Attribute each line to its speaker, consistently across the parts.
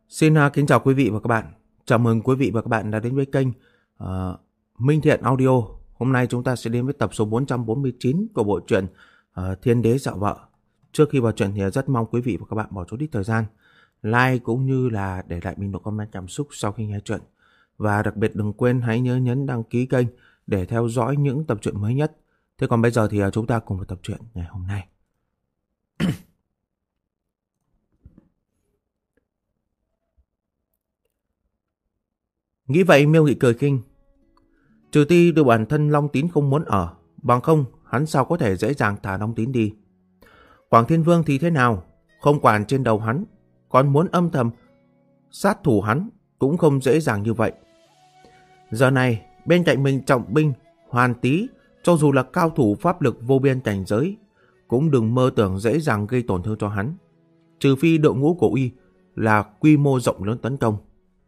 Speaker 1: Xin kính chào quý vị và các bạn. Chào mừng quý vị và các bạn đã đến với kênh Minh Thiện Audio. Hôm nay chúng ta sẽ đến với tập số 449 của bộ truyện Thiên Đế Dạo Vợ. Trước khi vào truyện thì rất mong quý vị và các bạn bỏ chút ít thời gian like cũng như là để lại bình luận comment cảm xúc sau khi nghe truyện. Và đặc biệt đừng quên hãy nhớ nhấn đăng ký kênh để theo dõi những tập truyện mới nhất. Thế còn bây giờ thì chúng ta cùng vào tập truyện ngày hôm nay. Nghĩ vậy Miêu Nghị cười khinh. Trừ ti được bản thân Long Tín không muốn ở, bằng không hắn sao có thể dễ dàng thả Long Tín đi. Quảng Thiên Vương thì thế nào, không quản trên đầu hắn, còn muốn âm thầm sát thủ hắn cũng không dễ dàng như vậy. Giờ này bên cạnh mình trọng binh Hoàn Tý, cho dù là cao thủ pháp lực vô biên cảnh giới, cũng đừng mơ tưởng dễ dàng gây tổn thương cho hắn, trừ phi đội ngũ của Y là quy mô rộng lớn tấn công.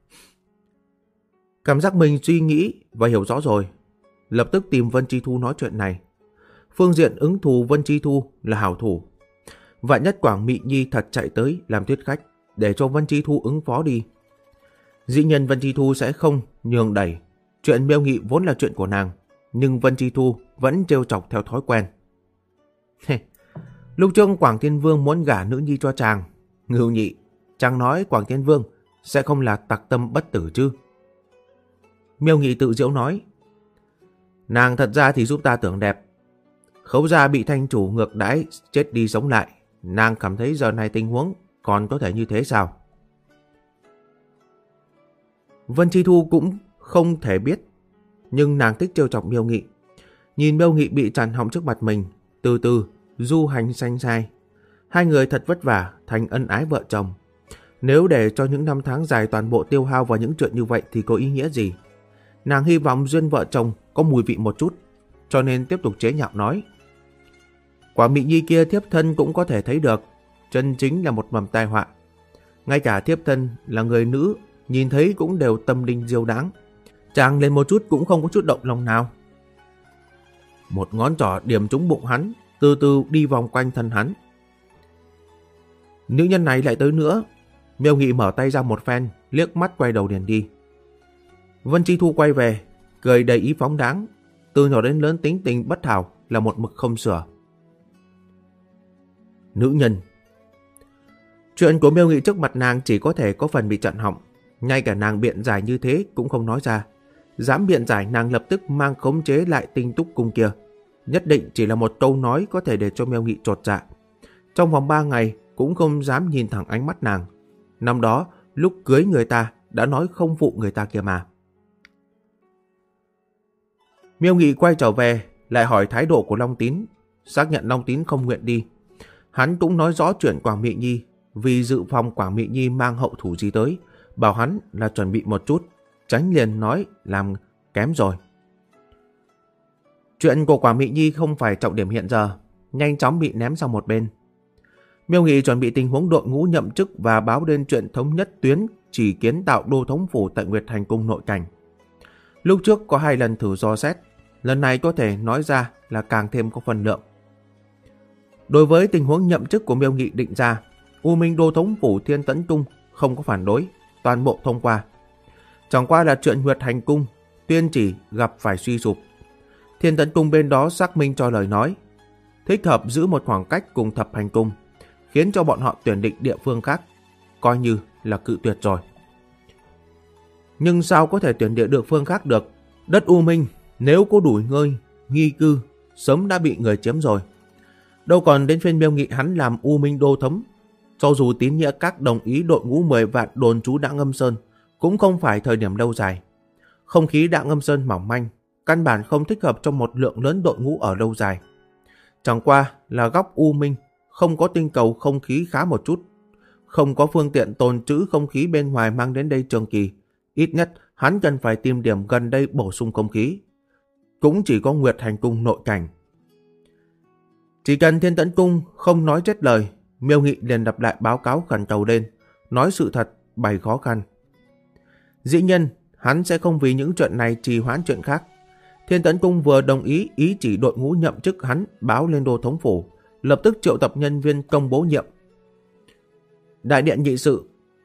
Speaker 1: Cảm giác mình suy nghĩ và hiểu rõ rồi, lập tức tìm Vân Chi Thu nói chuyện này. Phương diện ứng thù Vân Chi Thu là hảo thủ, vạn nhất Quảng Mị Nhi thật chạy tới làm thuyết khách, để cho Vân Chi Thu ứng phó đi. Dĩ nhiên Vân Chi Thu sẽ không nhường đẩy, chuyện Miêu Nghị vốn là chuyện của nàng, nhưng Vân Chi Thu vẫn trêu chọc theo thói quen. Lúc trước Quảng Thiên Vương muốn gả nữ nhi cho chàng, Ngưu Nhị, chàng nói Quảng Thiên Vương sẽ không là tặc tâm bất tử chứ? Miêu Nghị tự giễu nói, nàng thật ra thì giúp ta tưởng đẹp. Khấu gia bị thanh chủ ngược đãi chết đi sống lại, nàng cảm thấy giờ này tình huống còn có thể như thế sao? Vân Chi Thu cũng không thể biết, nhưng nàng thích trêu chọc Miêu Nghị. Nhìn Miêu Nghị bị chặn họng trước mặt mình, từ từ du hành xanh sai. Hai người thật vất vả thành ân ái vợ chồng. Nếu để cho những năm tháng dài toàn bộ tiêu hao vào những chuyện như vậy thì có ý nghĩa gì? Nàng hy vọng duyên vợ chồng có mùi vị một chút, cho nên tiếp tục chế nhạo nói. Quả Mị Nhi kia thiếp thân cũng có thể thấy được, chân chính là một mầm tai họa. Ngay cả thiếp thân là người nữ, nhìn thấy cũng đều tâm linh diêu đáng. Chàng lên một chút cũng không có chút động lòng nào. Một ngón trỏ điểm trúng bụng hắn, từ từ đi vòng quanh thân hắn. Nữ nhân này lại tới nữa. Miêu Nghị mở tay ra một phen, liếc mắt quay đầu liền đi. Vân Chi Thu quay về, cười đầy ý phóng đáng, từ nhỏ đến lớn tính tình bất hảo là một mực không sửa. Nữ nhân. Chuyện của Miêu Nghị trước mặt nàng chỉ có thể có phần bị chặn họng, ngay cả nàng biện giải như thế cũng không nói ra. Dám biện giải nàng lập tức mang khống chế lại Tinh Túc Cung kia. Nhất định chỉ là một câu nói có thể để cho Miêu Nghị chột dạ. Trong vòng 3 ngày cũng không dám nhìn thẳng ánh mắt nàng. Năm đó lúc cưới người ta đã nói không phụ người ta kia mà. Miêu Nghị quay trở về, lại hỏi thái độ của Long Tín, xác nhận Long Tín không nguyện đi. Hắn cũng nói rõ chuyện Quảng Mị Nhi, vì dự phòng Quảng Mị Nhi mang hậu thủ gì tới, bảo hắn là chuẩn bị một chút, tránh liền nói làm kém rồi. Chuyện của Quảng Mị Nhi không phải trọng điểm hiện giờ, nhanh chóng bị ném sang một bên. Miêu Nghị chuẩn bị tình huống đội ngũ nhậm chức và báo lên chuyện thống nhất tuyến chỉ kiến tạo đô thống phủ tại Nguyệt Hành Cung nội cảnh. Lúc trước có 2 lần thử dò xét, lần này có thể nói ra là càng thêm có phần lượng. Đối với tình huống nhậm chức của Miêu Nghị định ra, U Minh đô thống phủ Thiên Tấn Cung không có phản đối, toàn bộ thông qua. Chẳng qua là chuyện Nguyệt Hành Cung tuyên chỉ gặp phải suy sụp. Thiên Tấn Cung bên đó xác minh cho lời nói, thích hợp giữ một khoảng cách cùng Thập Hành Cung, khiến cho bọn họ tuyển định địa phương khác, coi như là cự tuyệt rồi. Nhưng sao có thể tuyển địa phương khác được? Đất U Minh nếu có đủ ngơi, nghi cư, sớm đã bị người chiếm rồi. Đâu còn đến phiên Miêu Nghị hắn làm U Minh đô thống. Cho dù tín nghĩa các đồng ý đội ngũ 10 vạn đồn trú Đặng Ngâm Sơn, cũng không phải thời điểm lâu dài. Không khí Đặng Ngâm Sơn mỏng manh, căn bản không thích hợp trong một lượng lớn đội ngũ ở lâu dài. Chẳng qua là góc U Minh không có tinh cầu không khí khá một chút, không có phương tiện tồn trữ không khí bên ngoài mang đến đây trường kỳ. Ít nhất hắn cần phải tìm điểm gần đây bổ sung không khí. Cũng chỉ có Nguyệt Hành Cung nội cảnh. Chỉ cần Thiên Tấn Cung không nói chết lời, Miêu Nghị liền đập lại báo cáo khẩn cầu lên, nói sự thật, bày khó khăn. Dĩ nhiên, hắn sẽ không vì những chuyện này trì hoãn chuyện khác. Thiên Tấn Cung vừa đồng ý chỉ đội ngũ nhậm chức hắn báo lên đô thống phủ, lập tức triệu tập nhân viên công bố nhiệm. Đại điện nghị sự,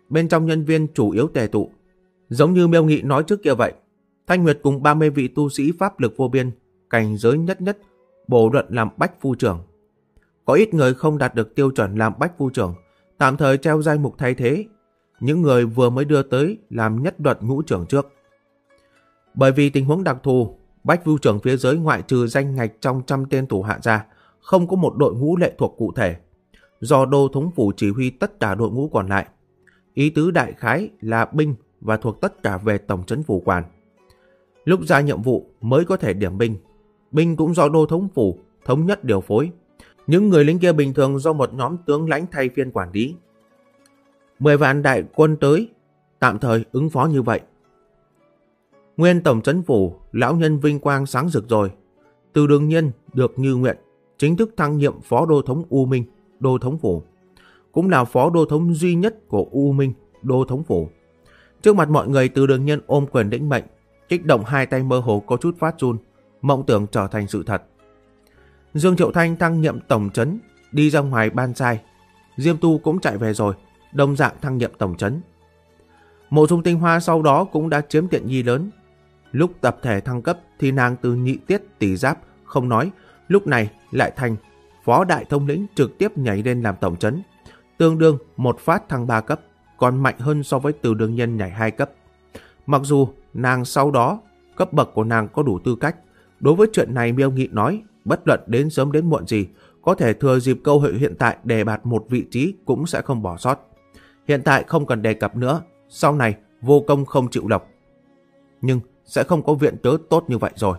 Speaker 1: bên trong nhân viên chủ yếu tề tụ. Giống như Miêu Nghị nói trước kia vậy, Thanh Nguyệt cùng 30 vị tu sĩ pháp lực vô biên, cảnh giới nhất nhất, bổ luận làm bách phu trưởng. Có ít người không đạt được tiêu chuẩn làm bách phu trưởng, tạm thời treo danh mục thay thế. Những người vừa mới đưa tới làm nhất luật ngũ trưởng trước. Bởi vì tình huống đặc thù, bách phu trưởng phía dưới ngoại trừ danh ngạch trong 100 tên thủ hạ ra, không có một đội ngũ lệ thuộc cụ thể. Do đô thống phủ chỉ huy tất cả đội ngũ còn lại. Ý tứ đại khái là binh và thuộc tất cả về tổng trấn phủ quản. Lúc ra nhiệm vụ mới có thể điểm binh. Binh cũng do đô thống phủ thống nhất điều phối. Những người lính kia bình thường do một nhóm tướng lãnh thay phiên quản lý. 10 vạn đại quân tới, tạm thời ứng phó như vậy. Nguyên tổng trấn phủ, lão nhân vinh quang sáng rực rồi. Từ Đường Nhiên được như nguyện, chính thức thăng nhiệm phó đô thống U Minh, đô thống phủ. Cũng là phó đô thống duy nhất của U Minh, đô thống phủ. Trước mặt mọi người, Từ Đường Nhiên ôm quyền lĩnh mệnh, kích động hai tay mơ hồ có chút phát run, mộng tưởng trở thành sự thật. Dương Triệu Thanh thăng nhiệm tổng trấn, đi ra ngoài ban sai. Diêm Tu cũng chạy về rồi, đồng dạng thăng nhiệm tổng trấn. Mộ Dung Tinh Hoa sau đó cũng đã chiếm tiện nghi lớn. Lúc tập thể thăng cấp thì nàng từ nhị tiết tỷ giáp không nói, lúc này lại thành phó đại thông lĩnh, trực tiếp nhảy lên làm tổng trấn, tương đương một phát thăng 3 cấp, còn mạnh hơn so với Từ Đường Nhiên nhảy 2 cấp. Mặc dù nàng sau đó cấp bậc của nàng có đủ tư cách, đối với chuyện này Miêu Nghị nói bất luận đến sớm đến muộn gì, có thể thừa dịp cơ hội hiện tại đề bạt một vị trí cũng sẽ không bỏ sót. Hiện tại không cần đề cập nữa, sau này vô công không chịu lộc. Nhưng sẽ không có viện cớ tốt như vậy rồi.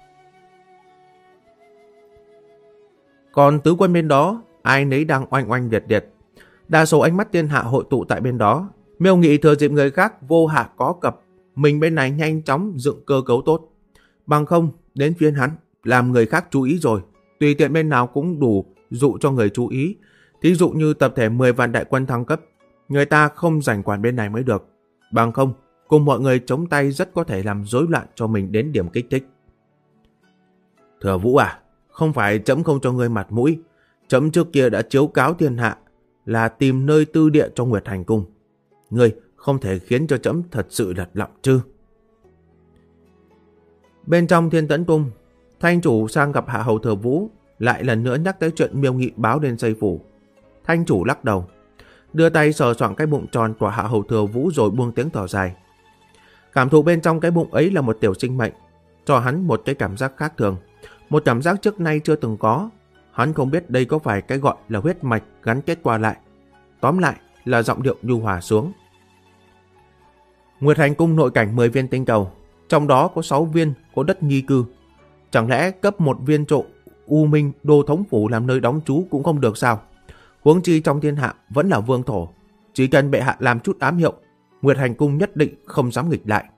Speaker 1: Còn tứ quân bên đó, ai nấy đang oanh oanh liệt liệt. Đa số ánh mắt thiên hạ hội tụ tại bên đó. Miêu Nghị thừa dịp người khác vô hạ có cập, mình bên này nhanh chóng dựng cơ cấu tốt. Bằng không, đến phiên hắn, làm người khác chú ý rồi. Tùy tiện bên nào cũng đủ dụ cho người chú ý. Thí dụ như tập thể 10 vạn đại quân thăng cấp, người ta không rảnh quản bên này mới được. Bằng không, cùng mọi người chống tay rất có thể làm rối loạn cho mình đến điểm kích thích. Thừa Vũ à, không phải trẫm không cho ngươi mặt mũi. Trẫm trước kia đã chiếu cáo thiên hạ là tìm nơi tư địa cho Nguyệt Hành Cung. Ngươi không thể khiến cho trẫm thật sự lật lọng chứ. Bên trong Thiên Tẫn Cung, Thanh chủ sang gặp Hạ Hầu Thừa Vũ, lại lần nữa nhắc tới chuyện Miêu Nghị báo lên Xây Phủ. Thanh chủ lắc đầu, đưa tay sờ soạng cái bụng tròn của Hạ Hầu Thừa Vũ rồi buông tiếng thở dài. Cảm thụ bên trong cái bụng ấy là một tiểu sinh mệnh, cho hắn một cái cảm giác khác thường, một cảm giác trước nay chưa từng có. Hắn không biết đây có phải cái gọi là huyết mạch gắn kết qua lại. Tóm lại là giọng điệu nhu hòa xuống. Nguyệt Hành Cung nội cảnh 10 viên tinh cầu, trong đó có 6 viên có đất nghi cư. Chẳng lẽ cấp một viên trộ U Minh đô thống phủ làm nơi đóng trú cũng không được sao? Huống chi trong thiên hạ vẫn là vương thổ, chỉ cần bệ hạ làm chút ám hiệu, Nguyệt Hành Cung nhất định không dám nghịch lại.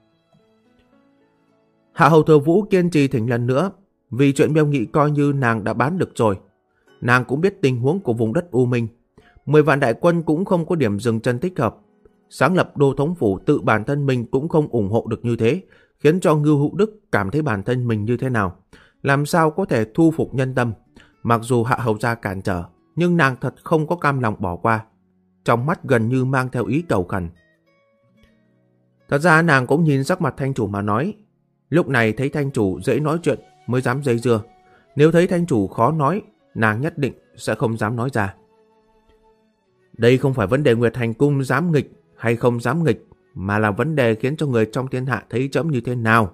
Speaker 1: Hạ Hầu Thừa Vũ kiên trì thỉnh lần nữa, vì chuyện Miêu Nghị coi như nàng đã bán được rồi. Nàng cũng biết tình huống của vùng đất U Minh, 10 vạn đại quân cũng không có điểm dừng chân thích hợp. Sáng lập đô thống phủ tự bản thân mình cũng không ủng hộ được như thế, khiến cho Ngưu Hữu Đức cảm thấy bản thân mình như thế nào, làm sao có thể thu phục nhân tâm. Mặc dù Hạ Hầu gia cản trở, nhưng nàng thật không có cam lòng bỏ qua, trong mắt gần như mang theo ý cầu khẩn. Thật ra nàng cũng nhìn sắc mặt Thanh chủ mà nói. Lúc này thấy Thanh chủ dễ nói chuyện mới dám dây dưa, nếu thấy Thanh chủ khó nói, nàng nhất định sẽ không dám nói ra. Đây không phải vấn đề Nguyệt Hành Cung dám nghịch hay không dám nghịch, mà là vấn đề khiến cho người trong thiên hạ thấy trẫm như thế nào.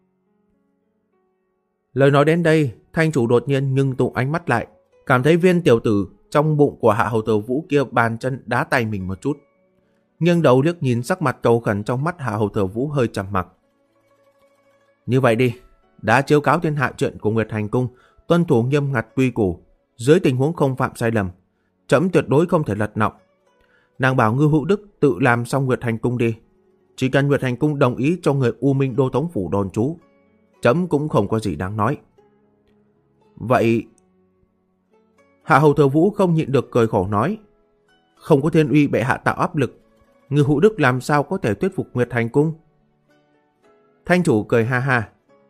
Speaker 1: Lời nói đến đây, Thanh chủ đột nhiên ngưng tụ ánh mắt lại, cảm thấy viên tiểu tử trong bụng của Hạ Hầu Thừa Vũ kia bàn chân đá tay mình một chút. Nghiêng đầu liếc nhìn sắc mặt cầu khẩn trong mắt Hạ Hầu Thừa Vũ hơi trầm mặc. Như vậy đi, đã chiếu cáo thiên hạ chuyện của Nguyệt Hành Cung, tuân thủ nghiêm ngặt quy củ, dưới tình huống không phạm sai lầm, trẫm tuyệt đối không thể lật lọng. Nàng bảo Ngưu Hữu Đức tự làm xong Nguyệt Hành Cung đi. Chỉ cần Nguyệt Hành Cung đồng ý cho người U Minh đô thống phủ đồn trú, trẫm cũng không có gì đáng nói. Vậy... Hạ Hầu Thừa Vũ không nhịn được cười khổ nói, không có thiên uy bệ hạ tạo áp lực, Ngưu Hữu Đức làm sao có thể thuyết phục Nguyệt Hành Cung? Thanh chủ cười ha ha.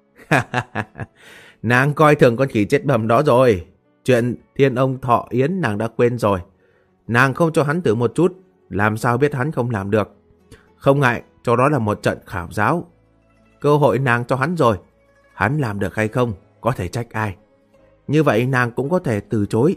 Speaker 1: Nàng coi thường con khỉ chết bầm đó rồi. Chuyện thiên ông thọ yến nàng đã quên rồi. Nàng không cho hắn thử một chút, làm sao biết hắn không làm được. Không ngại, cho đó là một trận khảo giáo. Cơ hội nàng cho hắn rồi. Hắn làm được hay không, có thể trách ai. Như vậy nàng cũng có thể từ chối.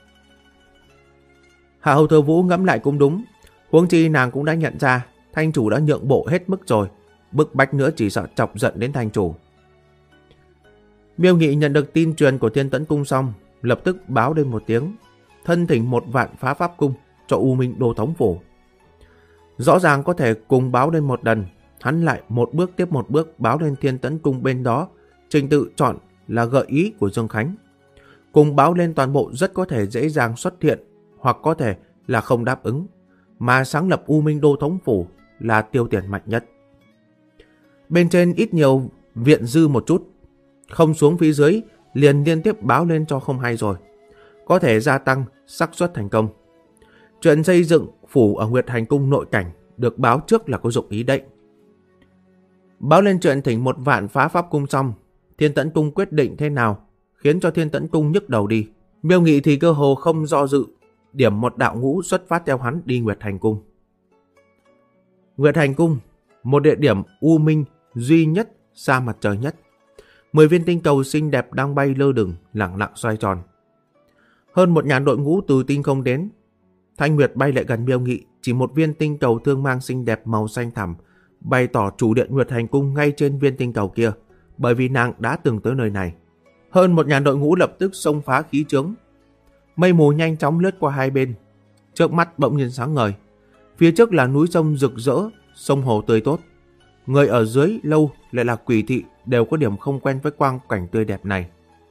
Speaker 1: Hạ Hầu Thừa Vũ ngẫm lại cũng đúng. Huống chi nàng cũng đã nhận ra thanh chủ đã nhượng bộ hết mức rồi. Bức bách nữa chỉ sợ chọc giận đến thanh chủ. Miêu Nghị nhận được tin truyền của Thiên Tẫn Cung xong, lập tức báo lên một tiếng, thân thỉnh 1 vạn phá pháp cung cho U Minh Đô Thống Phủ. Rõ ràng có thể cùng báo lên một lần, hắn lại một bước tiếp một bước báo lên Thiên Tẫn Cung bên đó. Trình tự chọn là gợi ý của Dương Khánh. Cùng báo lên toàn bộ rất có thể dễ dàng xuất hiện, hoặc có thể là không đáp ứng, mà sáng lập U Minh Đô Thống Phủ là tiêu tiền mạnh nhất. Bên trên ít nhiều viện dư một chút, không xuống phía dưới liền liên tiếp báo lên cho không hay rồi, có thể gia tăng xác suất thành công. Chuyện xây dựng phủ ở Nguyệt Hành Cung nội cảnh được báo trước là có dụng ý đấy. Báo lên chuyện thỉnh 1 vạn phá pháp cung xong, Thiên Tẫn Cung quyết định thế nào khiến cho Thiên Tẫn Cung nhức đầu đi. Miêu Nghị thì cơ hồ không do dự, điểm một đạo ngũ xuất phát theo hắn đi Nguyệt Hành Cung. Nguyệt Hành Cung, một địa điểm u minh duy nhất, xa mặt trời nhất. 10 viên tinh cầu xinh đẹp đang bay lơ lửng, lẳng lặng xoay tròn. Hơn 1000 đội ngũ từ tinh không đến. Thanh Nguyệt bay lại gần Miêu Nghị, chỉ một viên tinh cầu thương mang xinh đẹp màu xanh thẳm, bày tỏ chủ điện Nguyệt Hành Cung ngay trên viên tinh cầu kia, bởi vì nàng đã từng tới nơi này. Hơn 1000 đội ngũ lập tức xông phá khí chướng. Mây mù nhanh chóng lướt qua hai bên, trước mắt bỗng nhiên sáng ngời. Phía trước là núi sông rực rỡ, sông hồ tươi tốt. Người ở dưới lâu lại là quỷ thị đều có điểm không quen với quang cảnh tươi đẹp này.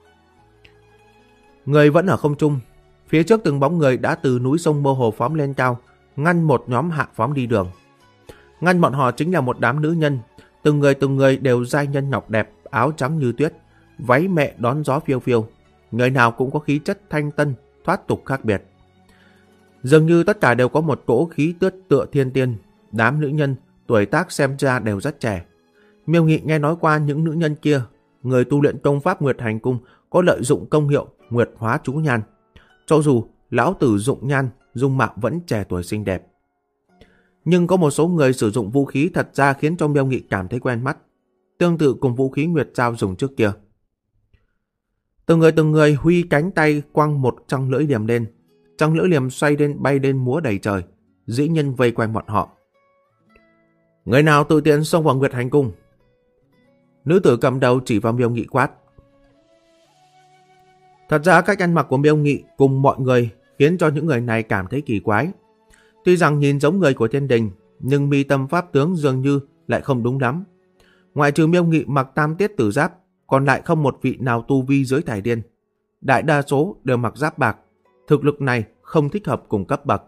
Speaker 1: Người vẫn ở không trung. Phía trước từng bóng người đã từ núi sông mơ hồ phóng lên cao, ngăn một nhóm hạ phóng đi đường. Ngăn bọn họ chính là một đám nữ nhân, từng người đều giai nhân ngọc đẹp, áo trắng như tuyết, váy mẹ đón gió phiêu phiêu. Người nào cũng có khí chất thanh tân, thoát tục khác biệt. Dường như tất cả đều có một cỗ khí tước tựa thiên tiên. Đám nữ nhân tuổi tác xem ra đều rất trẻ. Miêu Nghị nghe nói qua những nữ nhân kia, người tu luyện công pháp Nguyệt Hành Cung có lợi dụng công hiệu Nguyệt Hóa Chú Nhan. Cho dù lão tử dụng nhan, dung mạo vẫn trẻ tuổi xinh đẹp. Nhưng có một số người sử dụng vũ khí thật ra khiến cho Miêu Nghị cảm thấy quen mắt, tương tự cùng vũ khí Nguyệt Giao dùng trước kia. Từng người huy cánh tay quăng một trăng lưỡi liềm lên. Trăng lưỡi liềm xoay lên bay lên múa đầy trời. Dĩ nhân vây quanh bọn họ. Người nào tự tiện xông vào Nguyệt Hành Cung? Nữ tử cầm đầu chỉ vào Miêu Nghị quát. Thật ra cách ăn mặc của Miêu Nghị cùng mọi người khiến cho những người này cảm thấy kỳ quái. Tuy rằng nhìn giống người của thiên đình, nhưng mi tâm pháp tướng dường như lại không đúng lắm. Ngoại trừ Miêu Nghị mặc tam tiết tử giáp, còn lại không một vị nào tu vi dưới thải điên. Đại đa số đều mặc giáp bạc, thực lực này không thích hợp cùng cấp bậc.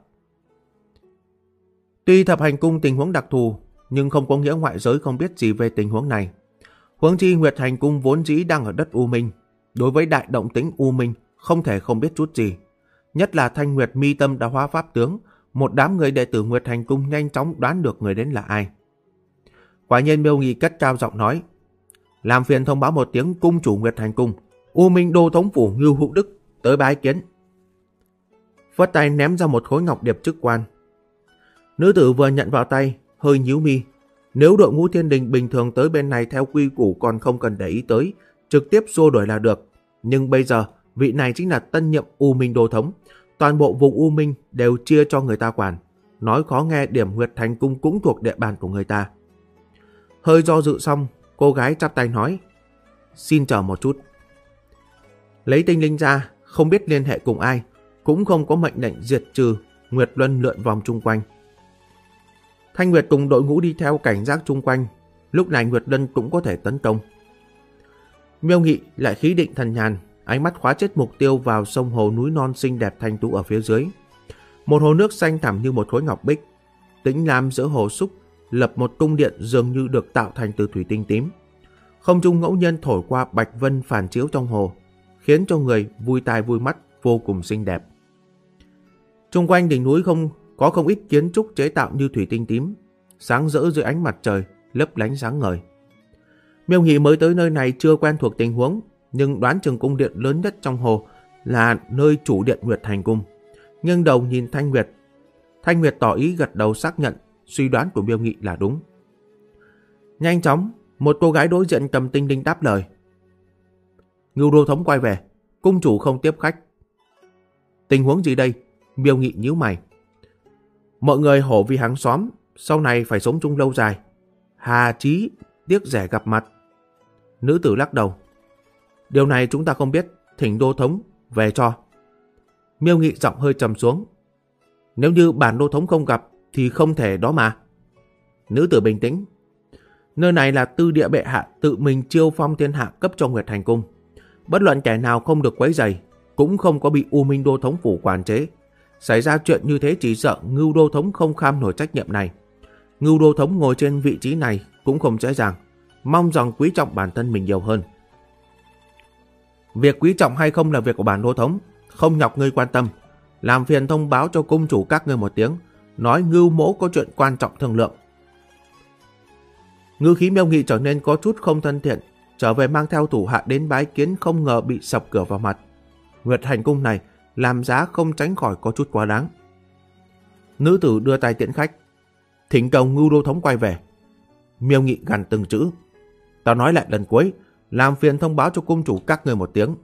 Speaker 1: Tuy Thập Hành Cung tình huống đặc thù, nhưng không có nghĩa ngoại giới không biết gì về tình huống này. Huống chi Nguyệt Hành Cung vốn dĩ đang ở đất U Minh, đối với đại động tĩnh U Minh không thể không biết chút gì. Nhất là Thanh Nguyệt mi tâm đã hóa pháp tướng, một đám người đệ tử Nguyệt Hành Cung nhanh chóng đoán được người đến là ai. Quả nhiên Miêu Nghị cất cao giọng nói, làm phiền thông báo một tiếng cung chủ Nguyệt Hành Cung, U Minh Đô Thống Phủ Ngưu Hữu Đức tới bái kiến. Phất tay ném ra một khối ngọc điệp chức quan. Nữ tử vừa nhận vào tay, hơi nhíu mi. Nếu đội ngũ thiên đình bình thường tới bên này theo quy củ còn không cần để ý tới, trực tiếp xua đuổi là được. Nhưng bây giờ, vị này chính là tân nhiệm U Minh Đô Thống. Toàn bộ vùng U Minh đều chia cho người ta quản. Nói khó nghe, điểm Nguyệt Hành Cung cũng thuộc địa bàn của người ta. Hơi do dự xong, cô gái chắp tay nói, xin chờ một chút. Lấy tinh linh ra, không biết liên hệ cùng ai, cũng không có mệnh lệnh diệt trừ. Nguyệt Luân lượn vòng chung quanh. Thanh Nguyệt cùng đội ngũ đi theo cảnh giác chung quanh. Lúc này Nguyệt Luân cũng có thể tấn công. Miêu Nghị lại khí định thần nhàn, ánh mắt khóa chết mục tiêu vào sông hồ núi non xinh đẹp thanh tú ở phía dưới. Một hồ nước xanh thẳm như một khối ngọc bích. Tĩnh lam giữa hồ xúc lập một cung điện dường như được tạo thành từ thủy tinh tím. Không trung ngẫu nhiên thổi qua bạch vân phản chiếu trong hồ, khiến cho người vui tai vui mắt, vô cùng xinh đẹp. Trung quanh đỉnh núi không ít kiến trúc chế tạo như thủy tinh tím, sáng rỡ dưới ánh mặt trời, lấp lánh sáng ngời. Miêu Nghị mới tới nơi này chưa quen thuộc tình huống, nhưng đoán chừng cung điện lớn nhất trong hồ là nơi chủ điện Nguyệt Hành Cung. Nghiêng đầu nhìn Thanh Nguyệt, Thanh Nguyệt tỏ ý gật đầu xác nhận suy đoán của Miêu Nghị là đúng. Nhanh chóng, một cô gái đối diện cầm tinh đinh đáp lời. Ngưu đô thống quay về, cung chủ không tiếp khách. Tình huống gì đây? Miêu Nghị nhíu mày. Mọi người hổ vì hàng xóm, sau này phải sống chung lâu dài. Hà chí tiếc rẻ gặp mặt. Nữ tử lắc đầu. Điều này chúng ta không biết, thỉnh đô thống về cho. Miêu Nghị giọng hơi trầm xuống. Nếu như bản đô thống không gặp thì không thể đó mà. Nữ tử bình tĩnh. Nơi này là tư địa bệ hạ tự mình chiêu phong thiên hạ cấp cho Nguyệt Hành Cung. Bất luận kẻ nào không được quấy rầy, cũng không có bị U Minh đô thống phủ quản chế. Xảy ra chuyện như thế chỉ sợ Ngưu đô thống không kham nổi trách nhiệm này. Ngưu đô thống ngồi trên vị trí này cũng không dễ dàng. Mong rằng quý trọng bản thân mình nhiều hơn. Việc quý trọng hay không là việc của bản đô thống, không nhọc ngươi quan tâm. Làm phiền thông báo cho cung chủ các ngươi một tiếng, nói Ngưu mỗ có chuyện quan trọng thương lượng. Ngữ khí Miêu Nghị trở nên có chút không thân thiện, trở về mang theo thủ hạ đến bái kiến không ngờ bị sập cửa vào mặt. Nguyệt Hành Cung này làm giá không tránh khỏi có chút quá đáng. Nữ tử đưa tay tiễn khách. Thỉnh cầu Ngưu đô thống quay về. Miêu Nghị gằn từng chữ. Ta nói lại lần cuối, làm phiền thông báo cho cung chủ các người một tiếng.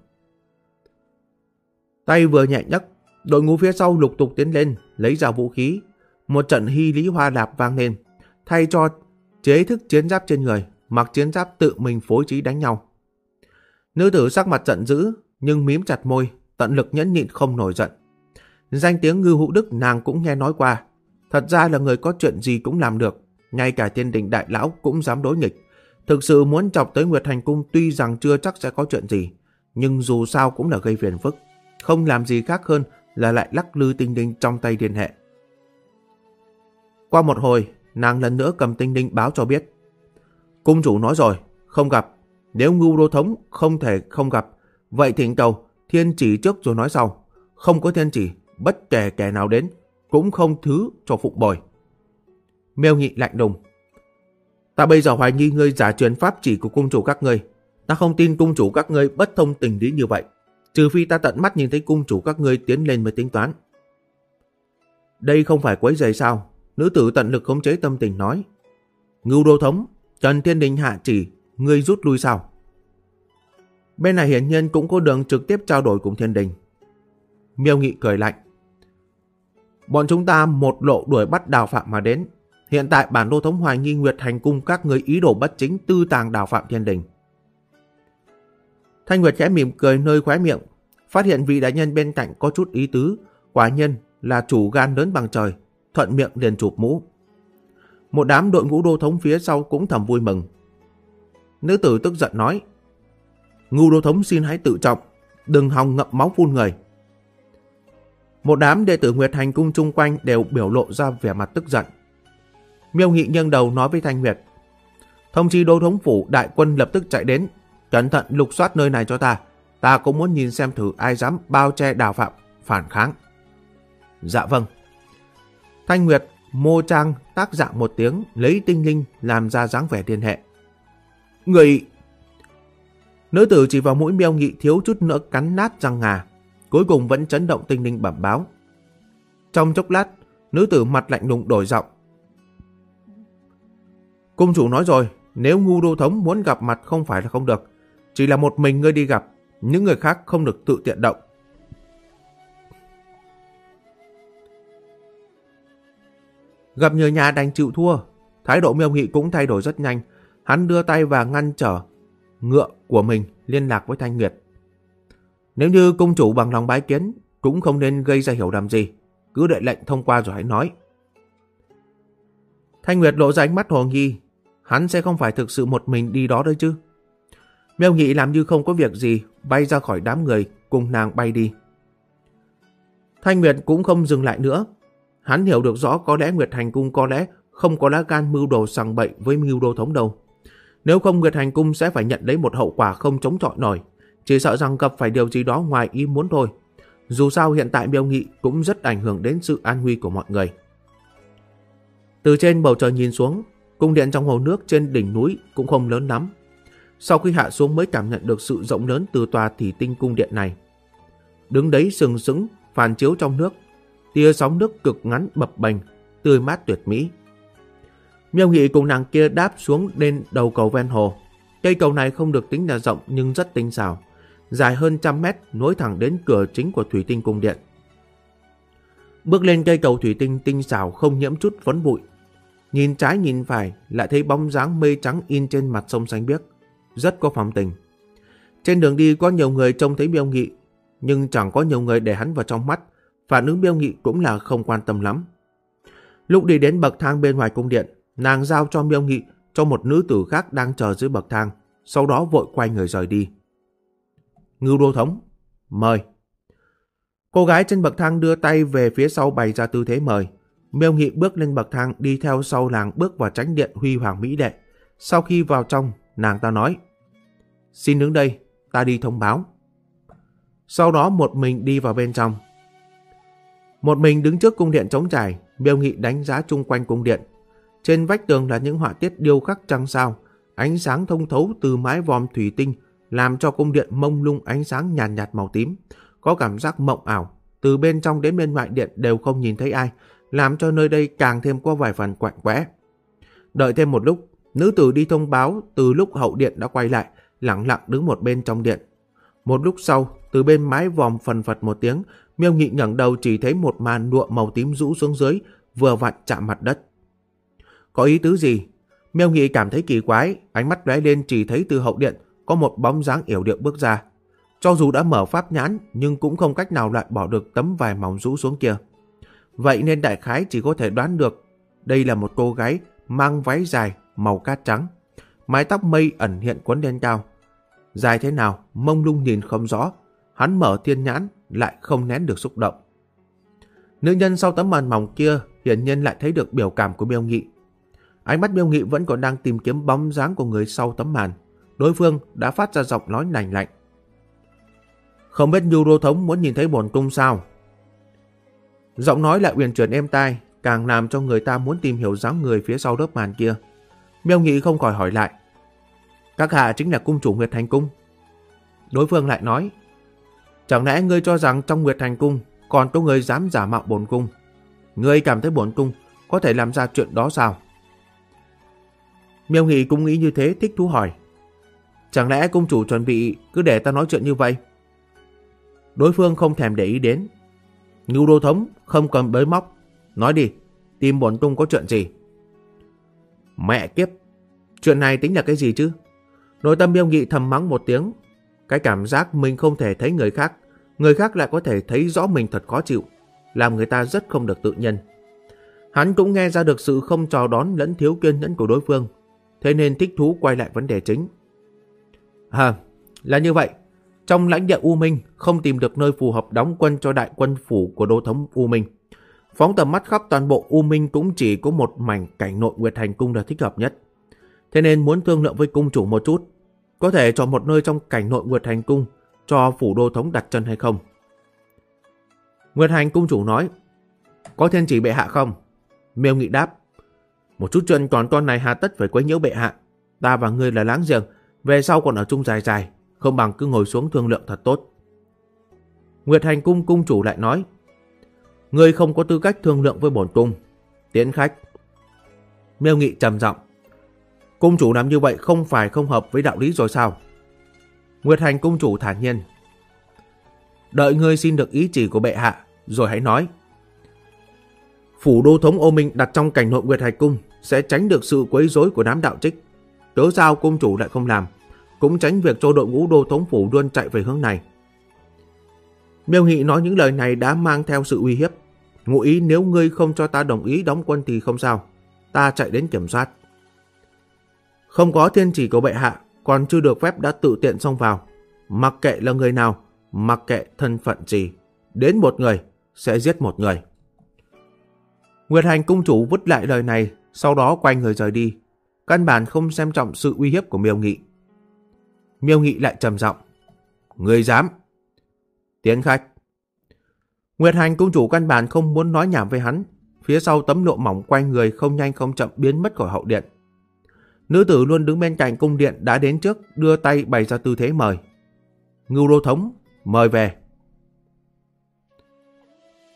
Speaker 1: Tay vừa nhẹ nhấc, đội ngũ phía sau lục tục tiến lên, lấy ra vũ khí. Một trận hy lý hoa đạp vang lên, thay cho chế thức chiến giáp trên người, mặc chiến giáp tự mình phối trí đánh nhau. Nữ tử sắc mặt giận dữ, nhưng mím chặt môi, tận lực nhẫn nhịn không nổi giận. Danh tiếng Ngưu Hữu Đức nàng cũng nghe nói qua. Thật ra là người có chuyện gì cũng làm được, ngay cả Thiên Đình đại lão cũng dám đối nghịch. Thực sự muốn chọc tới Nguyệt Hành Cung tuy rằng chưa chắc sẽ có chuyện gì, nhưng dù sao cũng là gây phiền phức. Không làm gì khác hơn là lại lắc lư tinh đinh trong tay liên hệ. Qua một hồi, nàng lần nữa cầm tinh đinh báo cho biết. Cung chủ nói rồi, không gặp. Nếu Ngưu đô thống không thể không gặp, vậy thỉnh cầu thiên chỉ trước rồi nói sau. Không có thiên chỉ, bất kể kẻ nào đến, cũng không thứ cho phụng bồi. Miêu Nghị lạnh lùng. Ta bây giờ hoài nghi ngươi giả truyền pháp chỉ của cung chủ các ngươi. Ta không tin cung chủ các ngươi bất thông tình lý như vậy. Trừ phi ta tận mắt nhìn thấy cung chủ các ngươi tiến lên mới tính toán. Đây không phải quấy rầy sao? Nữ tử tận lực khống chế tâm tình nói. Ngưu đô thống, Trần Thiên Đình hạ chỉ, ngươi rút lui sao? Bên này hiển nhiên cũng có đường trực tiếp trao đổi cùng Thiên Đình. Miêu Nghị cười lạnh. Bọn chúng ta một lộ đuổi bắt Đào Phạm mà đến. Hiện tại bản đô thống hoài nghi Nguyệt Hành Cung các người ý đồ bất chính tư tàng Đào Phạm Thiên Đình. Thanh Nguyệt khẽ mỉm cười nơi khóe miệng, phát hiện vị đại nhân bên cạnh có chút ý tứ, quả nhân là chủ gan lớn bằng trời, thuận miệng liền chụp mũ. Một đám đội ngũ đô thống phía sau cũng thầm vui mừng. Nữ tử tức giận nói. Ngưu đô thống xin hãy tự trọng, đừng hòng ngậm máu phun người. Một đám đệ tử Nguyệt Hành Cung chung quanh đều biểu lộ ra vẻ mặt tức giận. Miêu Nghị nghiêng đầu nói với Thanh Nguyệt. Thông chi đô thống phủ đại quân lập tức chạy đến, cẩn thận lục soát nơi này cho ta. Ta cũng muốn nhìn xem thử ai dám bao che Đào Phạm phản kháng. Dạ vâng. Thanh Nguyệt mô trang tác dạng một tiếng, lấy tinh linh làm ra dáng vẻ liên hệ. Người... Nữ tử chỉ vào mũi Miêu Nghị thiếu chút nữa cắn nát răng ngà, cuối cùng vẫn chấn động tinh linh bẩm báo. Trong chốc lát, nữ tử mặt lạnh lùng đổi giọng. Cung chủ nói rồi, nếu Ngưu đô thống muốn gặp mặt không phải là không được, chỉ là một mình ngươi đi gặp, những người khác không được tự tiện động. Gặp người nhà đành chịu thua, thái độ Miêu Nghị cũng thay đổi rất nhanh. Hắn đưa tay và ngăn trở ngựa của mình liên lạc với Thanh Nguyệt. Nếu như cung chủ bằng lòng bái kiến, cũng không nên gây ra hiểu lầm gì, cứ đợi lệnh thông qua rồi hãy nói. Thanh Nguyệt lộ ra ánh mắt hồ nghi, hắn sẽ không phải thực sự một mình đi đó đấy chứ. Miêu Nghị làm như không có việc gì, bay ra khỏi đám người, cùng nàng bay đi. Thanh Nguyệt cũng không dừng lại nữa. Hắn hiểu được rõ có lẽ Nguyệt Hành Cung có lẽ không có lá gan mưu đồ sằng bậy với Ngưu đô thống đâu. Nếu không Nguyệt Hành Cung sẽ phải nhận lấy một hậu quả không chống chọi nổi, chỉ sợ rằng gặp phải điều gì đó ngoài ý muốn thôi. Dù sao hiện tại Miêu Nghị cũng rất ảnh hưởng đến sự an nguy của mọi người. Từ trên bầu trời nhìn xuống, cung điện trong hồ nước trên đỉnh núi cũng không lớn lắm. Sau khi hạ xuống mới cảm nhận được sự rộng lớn từ tòa thủy tinh cung điện này. Đứng đấy sừng sững phản chiếu trong nước, tia sóng nước cực ngắn bập bềnh, tươi mát tuyệt mỹ. Miêu Nghị cùng nàng kia đáp xuống lên đầu cầu ven hồ. Cây cầu này không được tính là rộng nhưng rất tinh xảo, dài hơn 100 mét, nối thẳng đến cửa chính của Thủy Tinh cung điện. Bước lên cây cầu thủy tinh tinh xảo không nhiễm chút phấn bụi, nhìn trái nhìn phải lại thấy bóng dáng mây trắng in trên mặt sông xanh biếc, rất có phong tình. Trên đường đi có nhiều người trông thấy Miêu Nghị, nhưng chẳng có nhiều người để hắn vào trong mắt, phản ứng Miêu Nghị cũng là không quan tâm lắm. Lúc đi đến bậc thang bên ngoài cung điện, nàng giao cho Miêu Nghị cho một nữ tử khác đang chờ dưới bậc thang, sau đó vội quay người rời đi. Ngưu Đô Thống, mời. Cô gái trên bậc thang đưa tay về phía sau bày ra tư thế mời. Miêu Nghị bước lên bậc thang đi theo sau nàng bước vào chánh điện huy hoàng mỹ đệ. Sau khi vào trong, nàng ta nói: xin đứng đây, ta đi thông báo. Sau đó một mình đi vào bên trong. Một mình đứng trước cung điện trống trải, Miêu Nghị đánh giá chung quanh cung điện. Trên vách tường là những họa tiết điêu khắc trăng sao, ánh sáng thông thấu từ mái vòm thủy tinh làm cho cung điện mông lung ánh sáng nhàn nhạt màu tím, có cảm giác mộng ảo. Từ bên trong đến bên ngoài điện đều không nhìn thấy ai, làm cho nơi đây càng thêm có vài phần quạnh quẽ. Đợi thêm một lúc, nữ tử đi thông báo từ lúc hậu điện đã quay lại, lặng lặng đứng một bên trong điện. Một lúc sau, từ bên mái vòm phần phật một tiếng, Miêu Nghị ngẩng đầu chỉ thấy một màn lụa màu tím rũ xuống dưới, vừa vặn chạm mặt đất. Có ý tứ gì? Miêu Nghị cảm thấy kỳ quái, ánh mắt lóe lên chỉ thấy từ hậu điện có một bóng dáng yểu điệu bước ra. Cho dù đã mở pháp nhãn, nhưng cũng không cách nào loại bỏ được tấm vải mỏng rũ xuống kia. Vậy nên đại khái chỉ có thể đoán được đây là một cô gái mang váy dài màu cát trắng, mái tóc mây ẩn hiện quấn lên cao. Dài thế nào, mông lung nhìn không rõ, hắn mở thiên nhãn lại không nén được xúc động. Nữ nhân sau tấm màn mỏng kia hiển nhiên lại thấy được biểu cảm của Miêu Nghị. Ánh mắt Miêu Nghị vẫn còn đang tìm kiếm bóng dáng của người sau tấm màn. Đối phương đã phát ra giọng nói lành lạnh: không biết Ngưu Đô Thống muốn nhìn thấy bổn cung sao? Giọng nói lại uyển chuyển êm tai, càng làm cho người ta muốn tìm hiểu dáng người phía sau lớp màn kia. Miêu Nghị không khỏi hỏi lại: các hạ chính là cung chủ Nguyệt Hành Cung? Đối phương lại nói: chẳng lẽ ngươi cho rằng trong Nguyệt Hành Cung còn có người dám giả mạo bổn cung? Ngươi cảm thấy bổn cung có thể làm ra chuyện đó sao? Miêu Nghị cũng nghĩ như thế, thích thú hỏi: chẳng lẽ cung chủ chuẩn bị cứ để ta nói chuyện như vậy? Đối phương không thèm để ý đến: Ngưu Đô Thống không cần bới móc, nói đi, tìm bổn cung có chuyện gì? Mẹ kiếp, chuyện này tính là cái gì chứ? Nội tâm Miêu Nghị thầm mắng một tiếng. Cái cảm giác mình không thể thấy người khác lại có thể thấy rõ mình thật khó chịu, làm người ta rất không được tự nhiên. Hắn cũng nghe ra được sự không chào đón lẫn thiếu kiên nhẫn của đối phương, thế nên thích thú quay lại vấn đề chính. Là như vậy. Trong lãnh địa U Minh không tìm được nơi phù hợp đóng quân cho đại quân phủ của Đô Thống U Minh. Phóng tầm mắt khắp toàn bộ U Minh cũng chỉ có một mảnh cảnh nội Nguyệt Hành Cung là thích hợp nhất. Thế nên muốn thương lượng với cung chủ một chút, có thể chọn một nơi trong cảnh nội Nguyệt Hành Cung cho phủ Đô Thống đặt chân hay không? Nguyệt Hành Cung chủ nói: có thiên chỉ bệ hạ không? Miêu Nghị đáp: một chút chuyện còn con này hà tất phải quấy nhiễu bệ hạ. Ta và ngươi là láng giềng, về sau còn ở chung dài dài, không bằng cứ ngồi xuống thương lượng thật tốt. Nguyệt Hành Cung cung chủ lại nói: ngươi không có tư cách thương lượng với bổn cung. Tiễn khách. Miêu Nghị trầm giọng: cung chủ làm như vậy không phải không hợp với đạo lý rồi sao? Nguyệt Hành cung chủ thản nhiên: đợi ngươi xin được ý chỉ của bệ hạ rồi hãy nói. Phủ Đô Thống Ô Minh đặt trong cảnh nội Nguyệt Hành Cung sẽ tránh được sự quấy rối của đám đạo trích. Cớ sao cung chủ lại không làm, cũng tránh việc cho đội ngũ Đô Thống phủ luôn chạy về hướng này. Miêu Nghị nói những lời này đã mang theo sự uy hiếp, ngụ ý nếu ngươi không cho ta đồng ý đóng quân thì không sao, ta chạy đến kiểm soát. Không có thiên chỉ của bệ hạ, còn chưa được phép đã tự tiện xông vào. Mặc kệ là người nào, mặc kệ thân phận gì, đến một người sẽ giết một người. Nguyệt Hành cung chủ vứt lại lời này, sau đó quay người rời đi, căn bản không xem trọng sự uy hiếp của Miêu Nghị. Miêu Nghị lại trầm giọng: ngươi dám? Tiến khách. Nguyệt Hành cung chủ căn bản không muốn nói nhảm với hắn, phía sau tấm lụa mỏng quay người không nhanh không chậm biến mất khỏi hậu điện. Nữ tử luôn đứng bên cạnh cung điện đã đến trước, đưa tay bày ra tư thế mời: Ngưu Đô Thống, mời về.